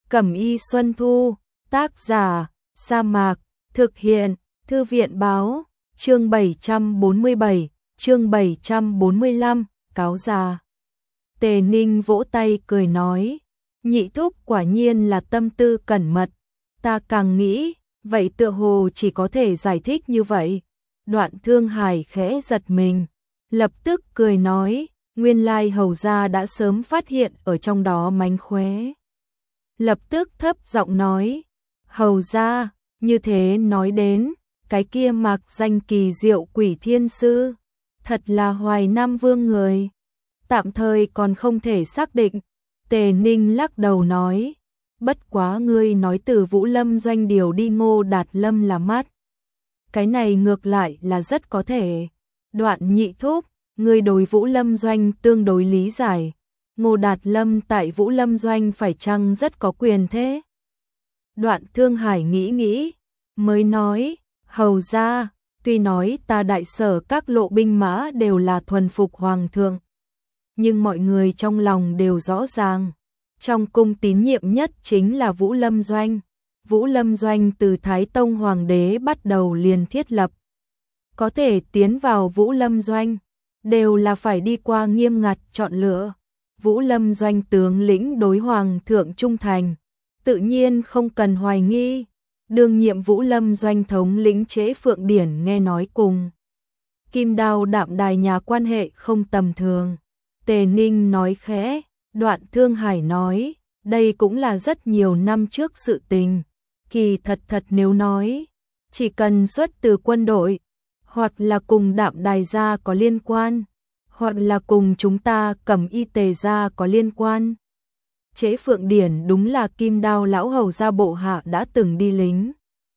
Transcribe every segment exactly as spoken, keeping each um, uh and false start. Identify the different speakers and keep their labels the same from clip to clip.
Speaker 1: Cẩm y Xuân Thu, tác giả, Sa Mạc, thực hiện, Thư viện báo, chương bảy trăm bốn mươi bảy, chương bảy trăm bốn mươi lăm, cáo già. Tề Ninh vỗ tay cười nói, nhị thúc quả nhiên là tâm tư cẩn mật, ta càng nghĩ, vậy tựa hồ chỉ có thể giải thích như vậy. Đoạn Thương Hải khẽ giật mình, lập tức cười nói, nguyên lai hầu gia đã sớm phát hiện ở trong đó mánh khóe. Lập tức thấp giọng nói, hầu gia, như thế nói đến, cái kia mạc danh kỳ diệu Quỷ Thiên Sư, thật là Hoài Nam Vương người. Tạm thời còn không thể xác định. Tề Ninh lắc đầu nói, bất quá ngươi nói từ Vũ Lâm doanh điều đi Ngô Đạt Lâm là mắt. Cái này ngược lại là rất có thể. Đoạn nhị thúc, ngươi đối Vũ Lâm doanh tương đối lý giải. Ngô Đạt Lâm tại Vũ Lâm doanh phải chăng rất có quyền thế? Đoạn Thương Hải nghĩ nghĩ, mới nói, hầu gia, tuy nói ta đại sở các lộ binh mã đều là thuần phục hoàng thượng, nhưng mọi người trong lòng đều rõ ràng, trong cung tín nhiệm nhất chính là Vũ Lâm doanh. Vũ Lâm doanh từ Thái Tông Hoàng đế bắt đầu liền thiết lập. Có thể tiến vào Vũ Lâm doanh, đều là phải đi qua nghiêm ngặt chọn lựa. Vũ Lâm doanh tướng lĩnh đối hoàng thượng trung thành, tự nhiên không cần hoài nghi. Đương nhiệm Vũ Lâm doanh thống lĩnh Chế Phượng Điển nghe nói cùng Kim Đao Đạm Đài nhà quan hệ không tầm thường. Tề Ninh nói khẽ, Đoạn Thương Hải nói, đây cũng là rất nhiều năm trước sự tình. Kỳ thật thật nếu nói, chỉ cần xuất từ quân đội, hoặc là cùng Đạm Đài gia có liên quan, hoặc là cùng chúng ta Cẩm y Tề gia có liên quan. Chế Phượng Điển đúng là Kim Đao lão hầu gia bộ hạ đã từng đi lính.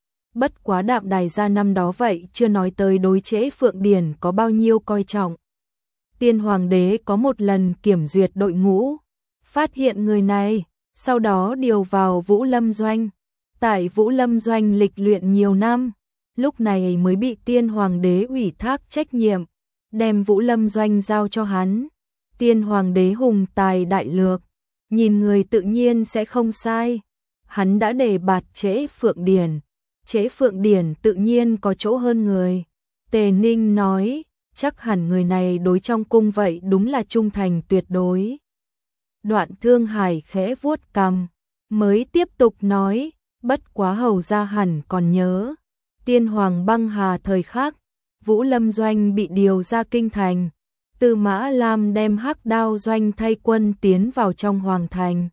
Speaker 1: Bất quá Đạm Đài gia năm đó vậy chưa nói tới đối Chế Phượng Điển có bao nhiêu coi trọng. Tiên Hoàng đế có một lần kiểm duyệt đội ngũ, phát hiện người này, sau đó điều vào Vũ Lâm doanh. Tại Vũ Lâm doanh lịch luyện nhiều năm, lúc này mới bị Tiên Hoàng đế ủy thác trách nhiệm, đem Vũ Lâm doanh giao cho hắn. Tiên Hoàng đế hùng tài đại lược, nhìn người tự nhiên sẽ không sai. Hắn đã đề bạt Chế Phượng Điển, Chế Phượng Điển tự nhiên có chỗ hơn người. Tề Ninh nói, chắc hẳn người này đối trong cung vậy đúng là trung thành tuyệt đối. Đoạn Thương Hải khẽ vuốt cằm, mới tiếp tục nói, bất quá hầu gia hẳn còn nhớ, Tiên Hoàng băng hà thời khắc, Vũ Lâm doanh bị điều ra kinh thành, Tư Mã Lam đem Hắc Đao doanh thay quân tiến vào trong hoàng thành.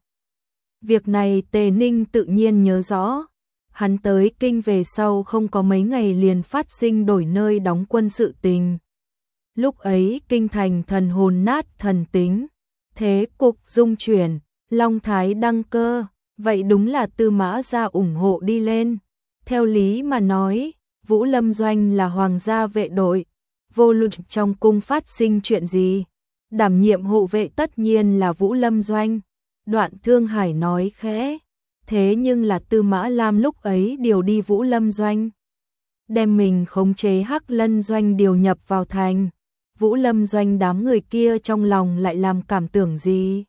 Speaker 1: Việc này Tề Ninh tự nhiên nhớ rõ, hắn tới kinh về sau không có mấy ngày liền phát sinh đổi nơi đóng quân sự tình. Lúc ấy kinh thành thần hồn nát thần tính, thế cục dung chuyển, Long Thái đăng cơ, vậy đúng là Tư Mã gia ủng hộ đi lên. Theo lý mà nói, Vũ Lâm doanh là hoàng gia vệ đội, vô luận trong cung phát sinh chuyện gì, đảm nhiệm hộ vệ tất nhiên là Vũ Lâm doanh. Đoạn Thương Hải nói khẽ, thế nhưng là Tư Mã Lam lúc ấy điều đi Vũ Lâm doanh, đem mình khống chế Hắc Lân doanh điều nhập vào thành. Vũ Lâm doanh đám người kia trong lòng lại làm cảm tưởng gì?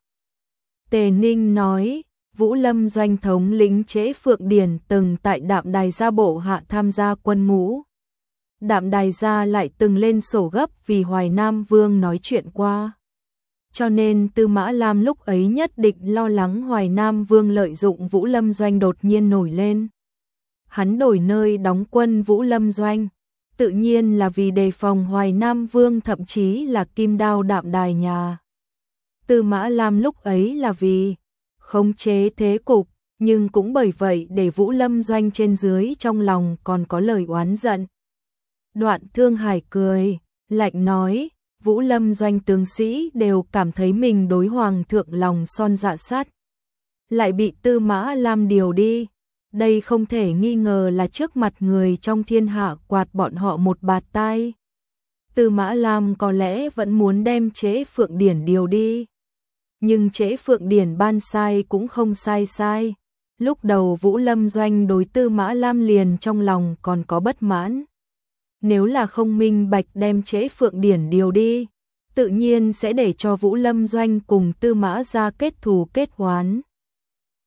Speaker 1: Tề Ninh nói, Vũ Lâm doanh thống lĩnh Chế Phượng Điển từng tại Đạm Đài gia bộ hạ tham gia quân ngũ. Đạm Đài gia lại từng lên sổ gấp vì Hoài Nam Vương nói chuyện qua. Cho nên Tư Mã Lam lúc ấy nhất định lo lắng Hoài Nam Vương lợi dụng Vũ Lâm doanh đột nhiên nổi lên. Hắn đổi nơi đóng quân Vũ Lâm doanh, tự nhiên là vì đề phòng Hoài Nam Vương thậm chí là Kim Đao Đạm Đài nhà. Tư Mã Lam lúc ấy là vì khống chế thế cục, nhưng cũng bởi vậy để Vũ Lâm doanh trên dưới trong lòng còn có lời oán giận. Đoạn Thương Hải cười, lạnh nói, Vũ Lâm doanh tướng sĩ đều cảm thấy mình đối hoàng thượng lòng son dạ sắt, lại bị Tư Mã Lam điều đi. Đây không thể nghi ngờ là trước mặt người trong thiên hạ quạt bọn họ một bạt tai. Tư Mã Lam có lẽ vẫn muốn đem Chế Phượng Điển điều đi, nhưng Chế Phượng Điển ban sai cũng không sai sai. Lúc đầu Vũ Lâm doanh đối Tư Mã Lam liền trong lòng còn có bất mãn. Nếu là không minh bạch đem Chế Phượng Điển điều đi, tự nhiên sẽ để cho Vũ Lâm doanh cùng Tư Mã gia kết thù kết oán.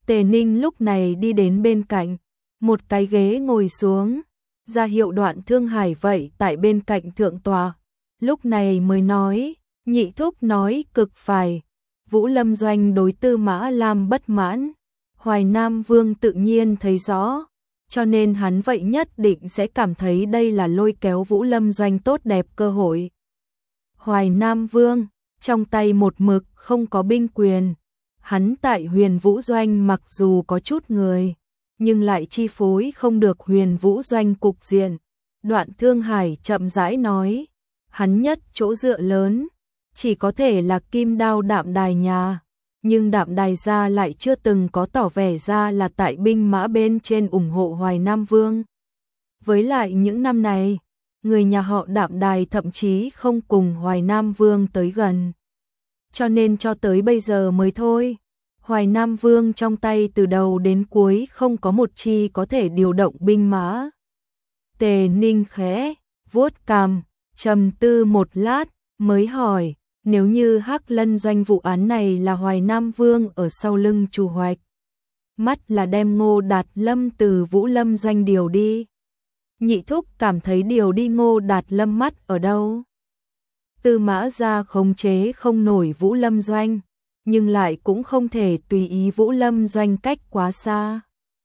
Speaker 1: Tề Ninh lúc này đi đến bên cạnh, một cái ghế ngồi xuống, ra hiệu Đoạn Thương Hải vậy tại bên cạnh thượng tòa, lúc này mới nói, nhị thúc nói cực phải, Vũ Lâm Doanh đối Tư Mã Lam bất mãn, Hoài Nam Vương tự nhiên thấy rõ, cho nên hắn vậy nhất định sẽ cảm thấy đây là lôi kéo Vũ Lâm Doanh tốt đẹp cơ hội. Hoài Nam Vương, trong tay một mực không có binh quyền, hắn tại Huyền Vũ Doanh mặc dù có chút người, nhưng lại chi phối không được Huyền Vũ Doanh cục diện. Đoạn Thương Hải chậm rãi nói, hắn nhất chỗ dựa lớn, chỉ có thể là Kim Đao Đạm Đài nhà, nhưng Đạm Đài gia lại chưa từng có tỏ vẻ ra là tại binh mã bên trên ủng hộ Hoài Nam Vương. Với lại những năm này, người nhà họ Đạm Đài thậm chí không cùng Hoài Nam Vương tới gần. Cho nên cho tới bây giờ mới thôi, Hoài Nam Vương trong tay từ đầu đến cuối không có một chi có thể điều động binh mã. Tề Ninh khẽ vuốt cằm, trầm tư một lát, mới hỏi, nếu như Hắc Lân Doanh vụ án này là Hoài Nam Vương ở sau lưng chủ hoạch, mắt là đem Ngô Đạt Lâm từ Vũ Lâm Doanh điều đi. Nhị thúc cảm thấy điều đi Ngô Đạt Lâm mắt ở đâu? Tư Mã gia khống chế không nổi Vũ Lâm Doanh, nhưng lại cũng không thể tùy ý Vũ Lâm Doanh cách quá xa.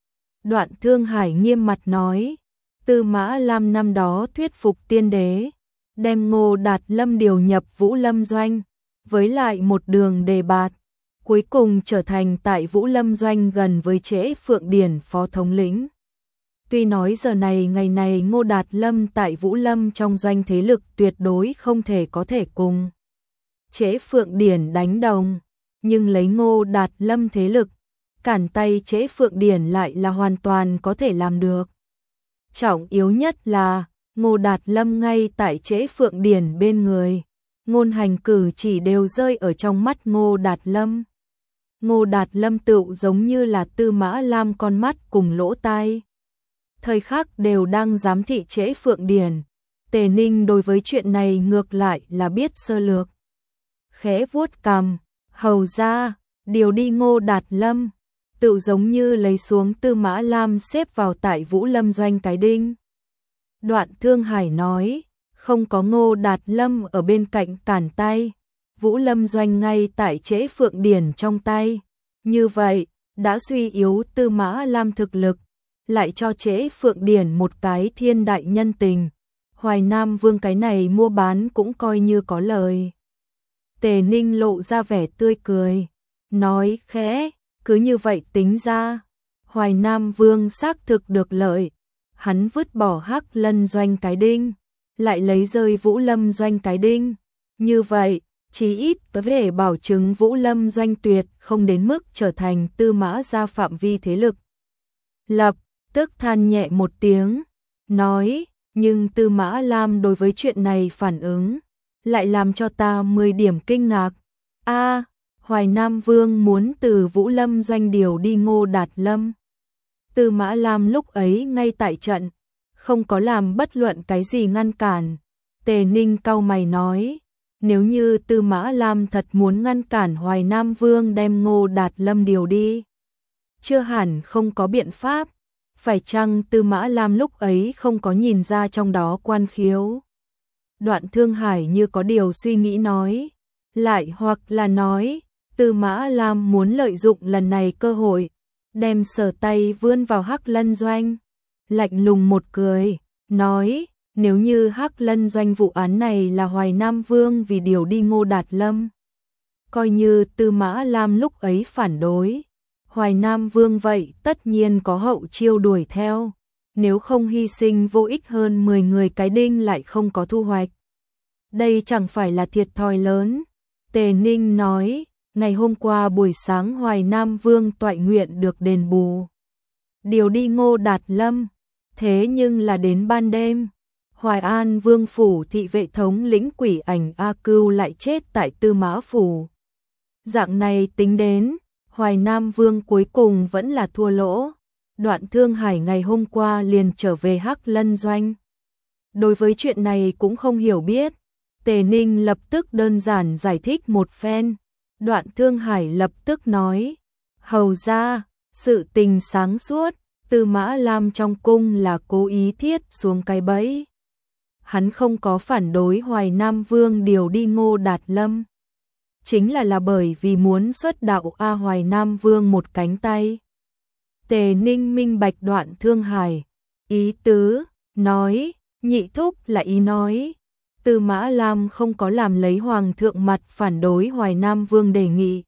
Speaker 1: Đoạn Thương Hải nghiêm mặt nói, Tư Mã Lam năm đó thuyết phục tiên đế, đem Ngô Đạt Lâm điều nhập Vũ Lâm Doanh, với lại một đường đề bạt, cuối cùng trở thành tại Vũ Lâm Doanh gần với Trễ Phượng Điển phó thống lĩnh. Tuy nói giờ này ngày này Ngô Đạt Lâm tại Vũ Lâm trong doanh thế lực tuyệt đối không thể có thể cùng Trễ Phượng Điển đánh đồng, nhưng lấy Ngô Đạt Lâm thế lực, cản tay Trễ Phượng Điển lại là hoàn toàn có thể làm được. Trọng yếu nhất là, Ngô Đạt Lâm ngay tại Trễ Phượng Điển bên người, ngôn hành cử chỉ đều rơi ở trong mắt Ngô Đạt Lâm. Ngô Đạt Lâm tựu giống như là Tư Mã Lam con mắt cùng lỗ tai, thời khắc đều đang giám thị Trễ Phượng Điển. Tề Ninh đối với chuyện này ngược lại là biết sơ lược. Khẽ vuốt cằm, hầu ra, điều đi Ngô Đạt Lâm, tự giống như lấy xuống Tư Mã Lam xếp vào tại Vũ Lâm Doanh cái đinh. Đoạn Thương Hải nói, không có Ngô Đạt Lâm ở bên cạnh cản tay, Vũ Lâm Doanh ngay tại Trễ Phượng Điển trong tay. Như vậy, đã suy yếu Tư Mã Lam thực lực, lại cho Trễ Phượng Điển một cái thiên đại nhân tình. Hoài Nam Vương cái này mua bán cũng coi như có lời. Tề Ninh lộ ra vẻ tươi cười, nói khẽ, cứ như vậy tính ra, Hoài Nam Vương xác thực được lợi, hắn vứt bỏ Hắc Lân Doanh cái đinh, lại lấy rơi Vũ Lâm Doanh cái đinh, như vậy, chí ít có thể bảo chứng Vũ Lâm Doanh tuyệt không đến mức trở thành Tư Mã gia phạm vi thế lực. Lập tức than nhẹ một tiếng, nói, nhưng Tư Mã Lam đối với chuyện này phản ứng, lại làm cho ta mười điểm kinh ngạc. A, Hoài Nam Vương muốn từ Vũ Lâm Doanh điều đi Ngô Đạt Lâm. Tư Mã Lam lúc ấy ngay tại trận, không có làm bất luận cái gì ngăn cản. Tề Ninh cau mày nói, nếu như Tư Mã Lam thật muốn ngăn cản Hoài Nam Vương đem Ngô Đạt Lâm điều đi, chưa hẳn không có biện pháp. Phải chăng Tư Mã Lam lúc ấy không có nhìn ra trong đó quan khiếu? Đoạn Thương Hải như có điều suy nghĩ nói, lại hoặc là nói, Tư Mã Lam muốn lợi dụng lần này cơ hội, đem sở tay vươn vào Hắc Lân Doanh. Lạnh lùng một cười, nói, nếu như Hắc Lân Doanh vụ án này là Hoài Nam Vương vì điều đi Ngô Đạt Lâm, coi như Tư Mã Lam lúc ấy phản đối, Hoài Nam Vương vậy tất nhiên có hậu chiêu đuổi theo, nếu không hy sinh vô ích hơn mười người cái đinh lại không có thu hoạch. Đây chẳng phải là thiệt thòi lớn. Tề Ninh nói, ngày hôm qua buổi sáng Hoài Nam Vương toại nguyện được đền bù, điều đi Ngô Đạt Lâm, thế nhưng là đến ban đêm, Hoài An Vương phủ thị vệ thống lĩnh Quỷ Ảnh A Cưu lại chết tại Tư Mã phủ. Dạng này tính đến, Hoài Nam Vương cuối cùng vẫn là thua lỗ. Đoạn Thương Hải ngày hôm qua liền trở về Hắc Lân Doanh. Đối với chuyện này cũng không hiểu biết, Tề Ninh lập tức đơn giản giải thích một phen. Đoạn Thương Hải lập tức nói, hầu ra, Sự tình sáng suốt, Tư Mã Lam trong cung là cố ý thiết xuống cái bẫy. Hắn không có phản đối Hoài Nam Vương điều đi Ngô Đạt Lâm. Chính là là bởi vì muốn xuất đạo A Hoài Nam Vương một cánh tay. Tề Ninh minh bạch Đoạn Thương Hải. Ý tứ, nói, nhị thúc là ý nói. Tư Mã Lam không có làm lấy Hoàng thượng mặt phản đối Hoài Nam Vương đề nghị.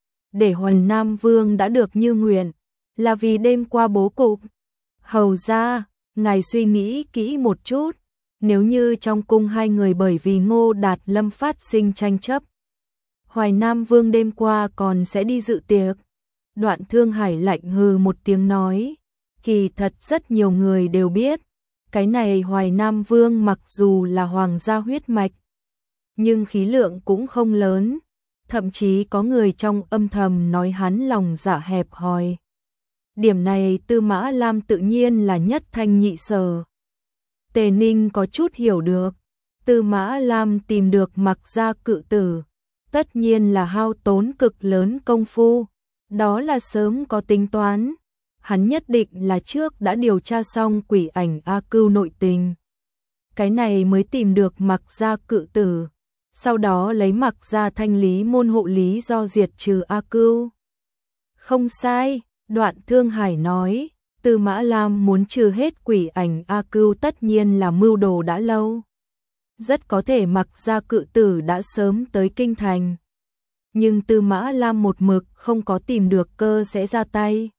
Speaker 1: Để Hoài Nam Vương đã được như nguyện, là vì đêm qua bố cục. Hầu ra, ngài suy nghĩ kỹ một chút, nếu như trong cung hai người bởi vì Ngô Đạt Lâm phát sinh tranh chấp, Hoài Nam Vương đêm qua còn sẽ đi dự tiệc. Đoạn Thương Hải lạnh hừ một tiếng nói, kỳ thật rất nhiều người đều biết, cái này Hoài Nam Vương mặc dù là hoàng gia huyết mạch, nhưng khí lượng cũng không lớn, thậm chí có người trong âm thầm nói hắn lòng dạ hẹp hòi. Điểm này Tư Mã Lam tự nhiên là nhất thanh nhị sở. Tề Ninh có chút hiểu được, Tư Mã Lam tìm được Mặc gia cự tử, tất nhiên là hao tốn cực lớn công phu, đó là sớm có tính toán. Hắn nhất định là trước đã điều tra xong Quỷ Ảnh A Cưu nội tình. Cái này mới tìm được Mặc gia cự tử, sau đó lấy Mặc gia thanh lý môn hộ lý do diệt trừ A Cưu. Không sai, Đoạn Thương Hải nói, Tư Mã Lam muốn trừ hết Quỷ Ảnh A Cưu tất nhiên là mưu đồ đã lâu. Rất có thể Mặc gia cự tử đã sớm tới kinh thành. Nhưng Tư Mã Lam một mực không có tìm được cơ sẽ ra tay.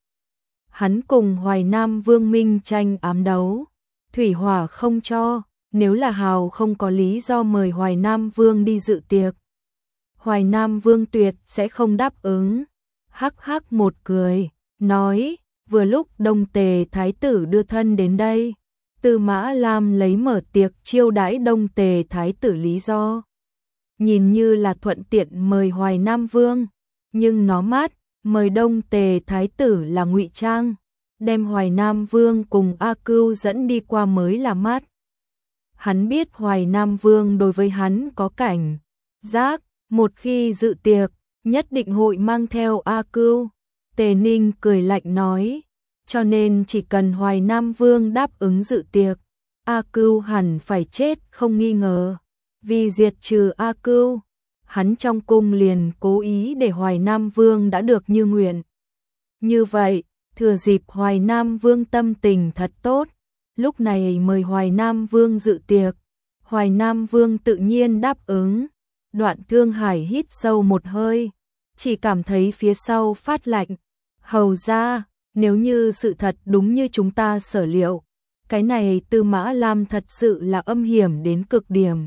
Speaker 1: Hắn cùng Hoài Nam Vương minh tranh ám đấu, thủy hỏa không cho, nếu là Hào không có lý do mời Hoài Nam Vương đi dự tiệc, Hoài Nam Vương tuyệt sẽ không đáp ứng. Hắc hắc một cười, nói, vừa lúc Đông Tề Thái tử đưa thân đến đây, Tư Mã Lam lấy mở tiệc chiêu đãi Đông Tề Thái tử lý do. Nhìn như là thuận tiện mời Hoài Nam Vương, nhưng nó mát, mời Đông Tề Thái tử là ngụy trang, đem Hoài Nam Vương cùng A Cưu dẫn đi qua mới là mát. Hắn biết Hoài Nam Vương đối với hắn có cảnh giác, một khi dự tiệc, nhất định hội mang theo A Cưu. Tề Ninh cười lạnh nói, cho nên chỉ cần Hoài Nam Vương đáp ứng dự tiệc, A Cưu hẳn phải chết không nghi ngờ. Vì diệt trừ A Cưu, hắn trong cung liền cố ý để Hoài Nam Vương đã được như nguyện. Như vậy, thừa dịp Hoài Nam Vương tâm tình thật tốt, lúc này mời Hoài Nam Vương dự tiệc, Hoài Nam Vương tự nhiên đáp ứng. Đoạn Thương Hải hít sâu một hơi, chỉ cảm thấy phía sau phát lạnh. Hầu ra, nếu như sự thật đúng như chúng ta sở liệu, cái này Tư Mã Lam thật sự là âm hiểm đến cực điểm.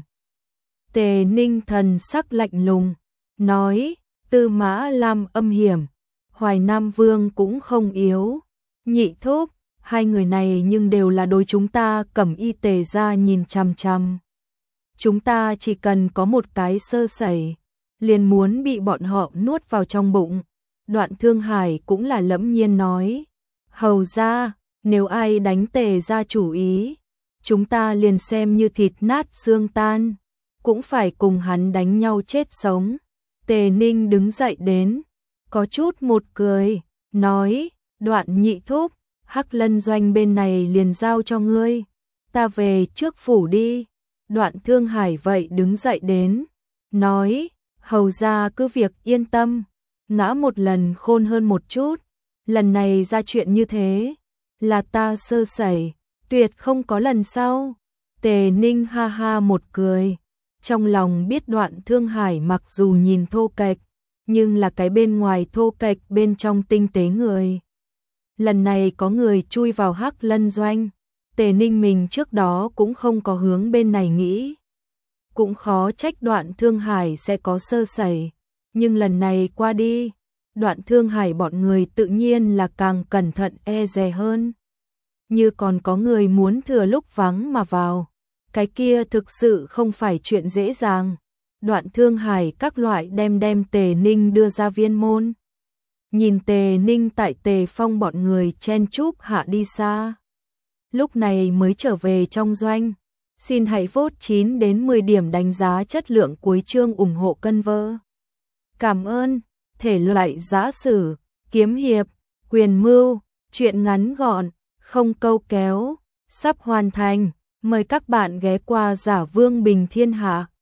Speaker 1: Tề Ninh thần sắc lạnh lùng, nói, Tư Mã Lam âm hiểm, Hoài Nam Vương cũng không yếu. Nhị thúc, hai người này nhưng đều là đối chúng ta Cẩm Y Tề gia nhìn chằm chằm. Chúng ta chỉ cần có một cái sơ sẩy, liền muốn bị bọn họ nuốt vào trong bụng. Đoạn Thương Hải cũng là lẫm nhiên nói, hầu ra, nếu ai đánh Tề gia chủ ý, chúng ta liền xem như thịt nát xương tan, cũng phải cùng hắn đánh nhau chết sống. Tề Ninh đứng dậy đến, có chút một cười, nói, Đoạn nhị thúc, Hắc Lân doanh bên này liền giao cho ngươi, ta về trước phủ đi. Đoạn Thương Hải vậy đứng dậy đến, nói, hầu ra cứ việc yên tâm, ngã một lần khôn hơn một chút, lần này ra chuyện như thế, là ta sơ sẩy, tuyệt không có lần sau. Tề Ninh ha ha một cười, trong lòng biết Đoạn Thương Hải mặc dù nhìn thô kệch, nhưng là cái bên ngoài thô kệch bên trong tinh tế người. Lần này có người chui vào Hắc Lân doanh, Tề Ninh mình trước đó cũng không có hướng bên này nghĩ. Cũng khó trách Đoạn Thương Hải sẽ có sơ sẩy, nhưng lần này qua đi, Đoạn Thương Hải bọn người tự nhiên là càng cẩn thận e dè hơn. Như còn có người muốn thừa lúc vắng mà vào, cái kia thực sự không phải chuyện dễ dàng. Đoạn Thương Hải các loại đem đem Tề Ninh đưa ra viên môn. Nhìn Tề Ninh tại Tề Phong bọn người chen chúc hạ đi xa, lúc này mới trở về trong doanh. Xin hãy vote chín đến mười điểm đánh giá chất lượng cuối chương ủng hộ cân vơ. Cảm ơn. Thể loại giã sử, kiếm hiệp, Quyền mưu, chuyện ngắn gọn, không câu kéo, sắp hoàn thành. Mời các bạn ghé qua Giả Vương Bình Thiên Hạ.